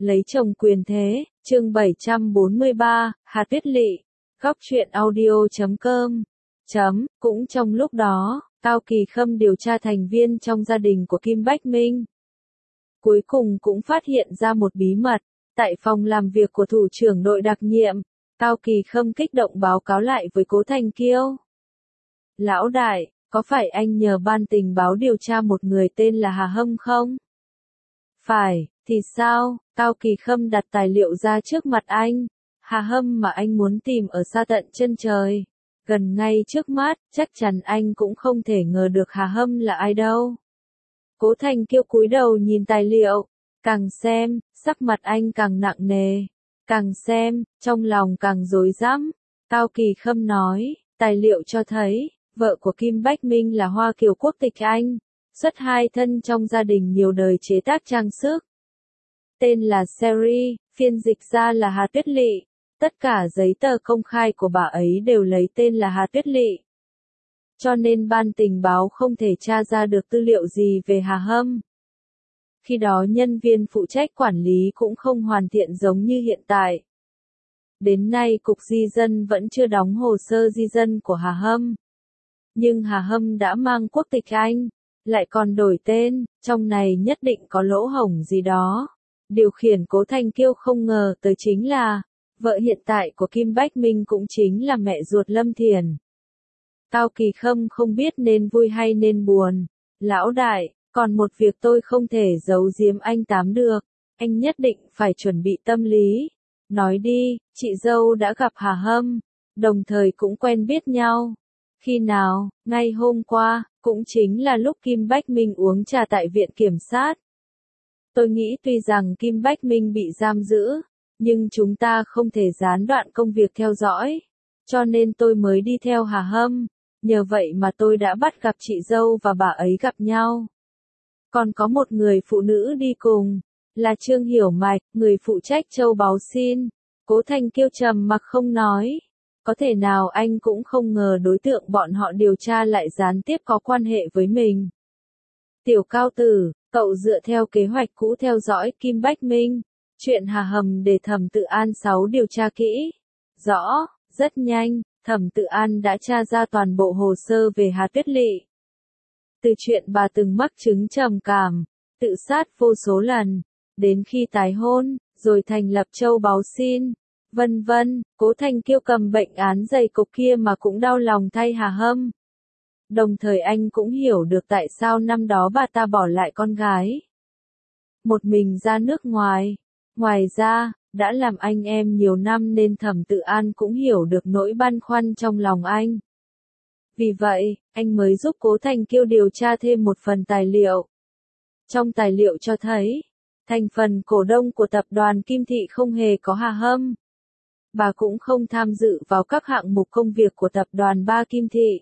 Lấy chồng quyền thế, chương 743, Hà Tuyết Lị, góc truyện audio.com. Cũng trong lúc đó, Cao Kỳ Khâm điều tra thành viên trong gia đình của Kim Bách Minh. Cuối cùng cũng phát hiện ra một bí mật, tại phòng làm việc của thủ trưởng đội đặc nhiệm, Cao Kỳ Khâm kích động báo cáo lại với Cố Thành Kiêu. Lão đại, có phải anh nhờ ban tình báo điều tra một người tên là Hà Hâm không? Phải, thì sao? Cao Kỳ Khâm đặt tài liệu ra trước mặt anh. Hà Hâm mà anh muốn tìm ở xa tận chân trời, gần ngay trước mắt, chắc chắn anh cũng không thể ngờ được Hà Hâm là ai đâu. Cố Thành Kiêu cúi đầu nhìn tài liệu, càng xem, sắc mặt anh càng nặng nề, càng xem, trong lòng càng rối rắm. Cao Kỳ Khâm nói, tài liệu cho thấy, vợ của Kim Bách Minh là Hoa Kiều quốc tịch Anh, xuất hai thân trong gia đình nhiều đời chế tác trang sức. Tên là Seri, phiên dịch ra là Hà Tuyết Lị, tất cả giấy tờ công khai của bà ấy đều lấy tên là Hà Tuyết Lị. Cho nên ban tình báo không thể tra ra được tư liệu gì về Hà Hâm. Khi đó nhân viên phụ trách quản lý cũng không hoàn thiện giống như hiện tại. Đến nay Cục Di dân vẫn chưa đóng hồ sơ di dân của Hà Hâm. Nhưng Hà Hâm đã mang quốc tịch Anh, lại còn đổi tên, trong này nhất định có lỗ hổng gì đó. Điều khiển Cố Thành Kiêu không ngờ tới chính là, vợ hiện tại của Kim Bách Minh cũng chính là mẹ ruột Lâm Thiền. Cao Kỳ Khâm không biết nên vui hay nên buồn. Lão đại, còn một việc tôi không thể giấu giếm anh Tám được, anh nhất định phải chuẩn bị tâm lý. Nói đi, chị dâu đã gặp Hà Hâm, đồng thời cũng quen biết nhau. Khi nào? Ngay hôm qua, cũng chính là lúc Kim Bách Minh uống trà tại viện kiểm sát. Tôi nghĩ tuy rằng Kim Bách Minh bị giam giữ, nhưng chúng ta không thể gián đoạn công việc theo dõi. Cho nên tôi mới đi theo Hà Hâm, nhờ vậy mà tôi đã bắt gặp chị dâu và bà ấy gặp nhau. Còn có một người phụ nữ đi cùng, là Trương Hiểu Mạch, người phụ trách châu báu xin. Cố Thành Kiêu trầm mặc không nói. Có thể nào anh cũng không ngờ đối tượng bọn họ điều tra lại gián tiếp có quan hệ với mình. Tiểu Cao Tử, cậu dựa theo kế hoạch cũ theo dõi Kim Bách Minh, chuyện Hà Hầm để Thẩm Tự An 6 điều tra kỹ. Rõ, rất nhanh, Thẩm Tự An đã tra ra toàn bộ hồ sơ về Hà Tuyết Lị. Từ chuyện bà từng mắc chứng trầm cảm, tự sát vô số lần, đến khi tái hôn, rồi thành lập châu báu xin, vân vân. Cố Thành Kiêu cầm bệnh án dày cục kia mà cũng đau lòng thay Hà Hâm. Đồng thời anh cũng hiểu được tại sao năm đó bà ta bỏ lại con gái một mình ra nước ngoài. Ngoài ra, đã làm anh em nhiều năm nên Thẩm Tự An cũng hiểu được nỗi băn khoăn trong lòng anh. Vì vậy, anh mới giúp Cố Thành Kiêu điều tra thêm một phần tài liệu. Trong tài liệu cho thấy, thành phần cổ đông của tập đoàn Kim Thị không hề có Hà Hâm. Bà cũng không tham dự vào các hạng mục công việc của tập đoàn Ba Kim Thị.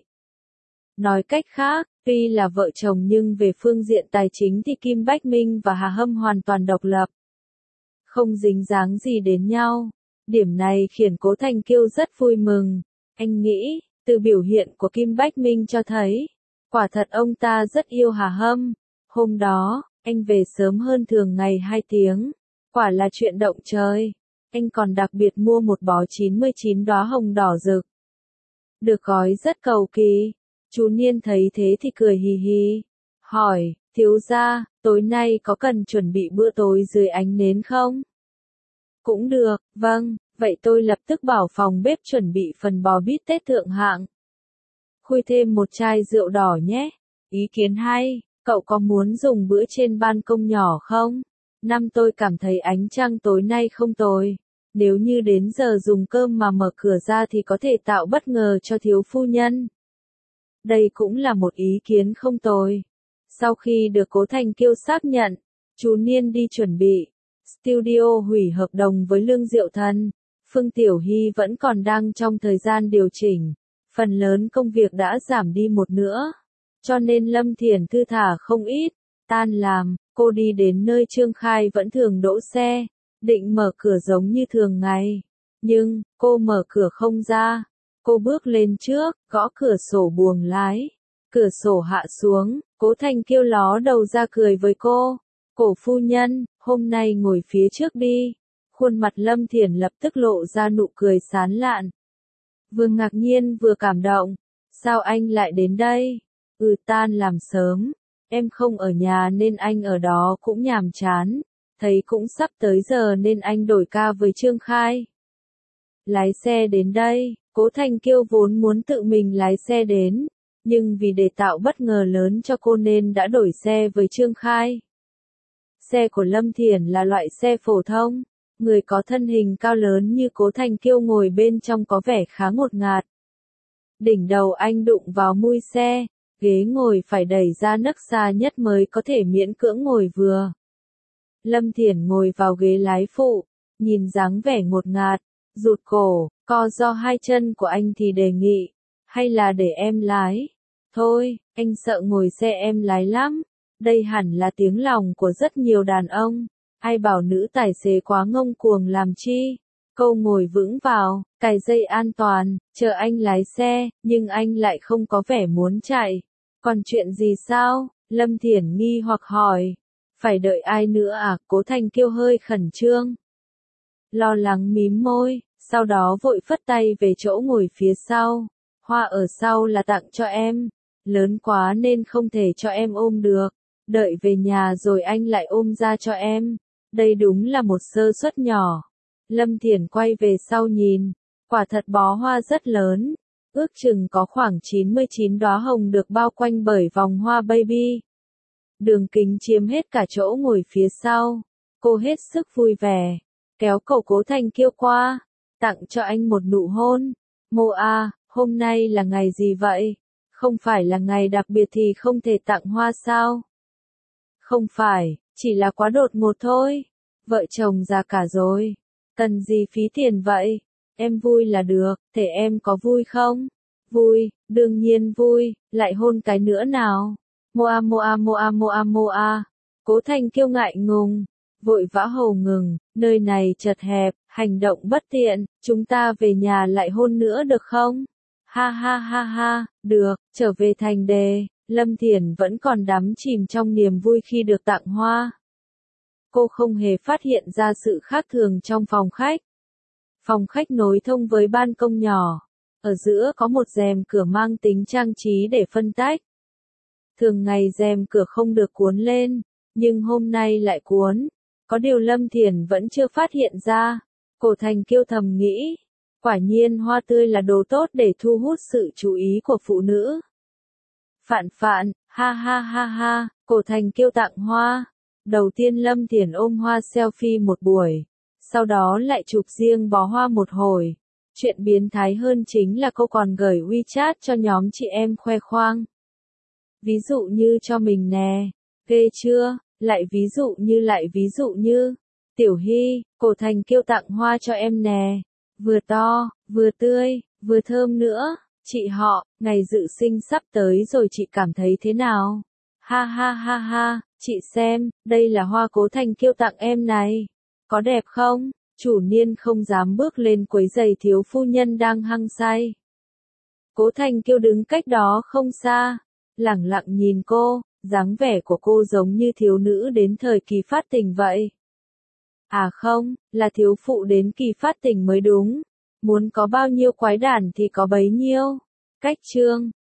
Nói cách khác, tuy là vợ chồng nhưng về phương diện tài chính thì Kim Bách Minh và Hà Hâm hoàn toàn độc lập, không dính dáng gì đến nhau. Điểm này khiến Cố Thành Kiêu rất vui mừng. Anh nghĩ, từ biểu hiện của Kim Bách Minh cho thấy, quả thật ông ta rất yêu Hà Hâm. Hôm đó, anh về sớm hơn thường ngày 2 tiếng. Quả là chuyện động trời. Anh còn đặc biệt mua một bó 99 đóa hồng đỏ rực, được gói rất cầu kỳ. Chú Niên thấy thế thì cười hì hì, hỏi, thiếu gia, tối nay có cần chuẩn bị bữa tối dưới ánh nến không? Cũng được, vâng, vậy tôi lập tức bảo phòng bếp chuẩn bị phần bò bít tết thượng hạng. Khui thêm một chai rượu đỏ nhé. Ý kiến hay, cậu có muốn dùng bữa trên ban công nhỏ không? Tôi cảm thấy ánh trăng tối nay không tồi. Nếu như đến giờ dùng cơm mà mở cửa ra thì có thể tạo bất ngờ cho thiếu phu nhân. Đây cũng là một ý kiến không tồi. Sau khi được Cố Thành Kiêu xác nhận, chú Niên đi chuẩn bị. Studio hủy hợp đồng với Lương Diệu Thần. Phương Tiểu Hy vẫn còn đang trong thời gian điều chỉnh. Phần lớn công việc đã giảm đi một nửa. Cho nên Lâm Thiền thư thả không ít. Tan làm, cô đi đến nơi Trương Khai vẫn thường đỗ xe. Định mở cửa giống như thường ngày. Nhưng, cô mở cửa không ra. Cô bước lên trước, gõ cửa sổ buồng lái. Cửa sổ hạ xuống, Cố Thành Kiêu ló đầu ra cười với cô. Cổ phu nhân, hôm nay ngồi phía trước đi. Khuôn mặt Lâm Thiển lập tức lộ ra nụ cười sán lạn. Vừa ngạc nhiên vừa cảm động. Sao anh lại đến đây? Tan làm sớm. Em không ở nhà nên anh ở đó cũng nhàm chán. Thấy cũng sắp tới giờ nên anh đổi ca với Trương Khai. Lái xe đến đây, Cố Thành Kiêu vốn muốn tự mình lái xe đến. Nhưng vì để tạo bất ngờ lớn cho cô nên đã đổi xe với Trương Khai. Xe của Lâm Thiển là loại xe phổ thông. Người có thân hình cao lớn như Cố Thành Kiêu ngồi bên trong có vẻ khá ngột ngạt. Đỉnh đầu anh đụng vào mui xe, ghế ngồi phải đẩy ra nấc xa nhất mới có thể miễn cưỡng ngồi vừa. Lâm Thiển ngồi vào ghế lái phụ, nhìn dáng vẻ ngột ngạt, rụt cổ, co ro hai chân của anh thì đề nghị, hay là để em lái? Thôi, anh sợ ngồi xe em lái lắm, đây hẳn là tiếng lòng của rất nhiều đàn ông, ai bảo nữ tài xế quá ngông cuồng làm chi? Câu ngồi vững vào, cài dây an toàn, chờ anh lái xe, nhưng anh lại không có vẻ muốn chạy. Còn chuyện gì sao? Lâm Thiển nghi hoặc hỏi. Phải đợi ai nữa à? Cố Thành Kiêu hơi khẩn trương. Lo lắng mím môi, sau đó vội phất tay về chỗ ngồi phía sau. Hoa ở sau là tặng cho em. Lớn quá nên không thể cho em ôm được. Đợi về nhà rồi anh lại ôm ra cho em. Đây đúng là một sơ suất nhỏ. Lâm Thiển quay về sau nhìn. Quả thật bó hoa rất lớn. Ước chừng có khoảng 99 đóa hồng được bao quanh bởi vòng hoa baby. Đường kính chiếm hết cả chỗ ngồi phía sau. Cô hết sức vui vẻ. Kéo cậu Cố Thành Kiêu qua. Tặng cho anh một nụ hôn. Mô à, hôm nay là ngày gì vậy? Không phải là ngày đặc biệt thì không thể tặng hoa sao? Không phải, chỉ là quá đột ngột thôi. Vợ chồng già cả rồi. Cần gì phí tiền vậy? Em vui là được, thế em có vui không? Vui, đương nhiên vui, lại hôn cái nữa nào. Moa moa moa moa moa. Cố Thành Kiêu ngại ngùng, vội vã hầu ngừng, nơi này chật hẹp, hành động bất tiện, chúng ta về nhà lại hôn nữa được không? Ha ha ha ha, được, trở về thành đề, Lâm Thiển vẫn còn đắm chìm trong niềm vui khi được tặng hoa. Cô không hề phát hiện ra sự khác thường trong phòng khách. Phòng khách nối thông với ban công nhỏ. Ở giữa có một rèm cửa mang tính trang trí để phân tách. Thường ngày rèm cửa không được cuốn lên, nhưng hôm nay lại cuốn. Có điều Lâm Thiển vẫn chưa phát hiện ra. Cố Thành Kiêu thầm nghĩ. Quả nhiên hoa tươi là đồ tốt để thu hút sự chú ý của phụ nữ. Phạn phạn, ha ha ha ha, Cố Thành Kiêu tặng hoa. Đầu tiên Lâm Thiển ôm hoa selfie một buổi. Sau đó lại chụp riêng bó hoa một hồi. Chuyện biến thái hơn chính là cô còn gửi WeChat cho nhóm chị em khoe khoang. Ví dụ như cho mình nè. Ghê chưa? Lại ví dụ như. Tiểu Hy, Cố Thành Kiêu tặng hoa cho em nè. Vừa to, vừa tươi, vừa thơm nữa. Chị họ, ngày dự sinh sắp tới rồi chị cảm thấy thế nào? Ha ha ha ha, chị xem, đây là hoa Cố Thành Kiêu tặng em này. Có đẹp không? Chủ niên không dám bước lên quấy giày thiếu phu nhân đang hăng say. Cố Thành Kiêu đứng cách đó không xa, lẳng lặng nhìn cô, dáng vẻ của cô giống như thiếu nữ đến thời kỳ phát tình vậy. À không, là thiếu phụ đến kỳ phát tình mới đúng. Muốn có bao nhiêu quái đản thì có bấy nhiêu. Cách chương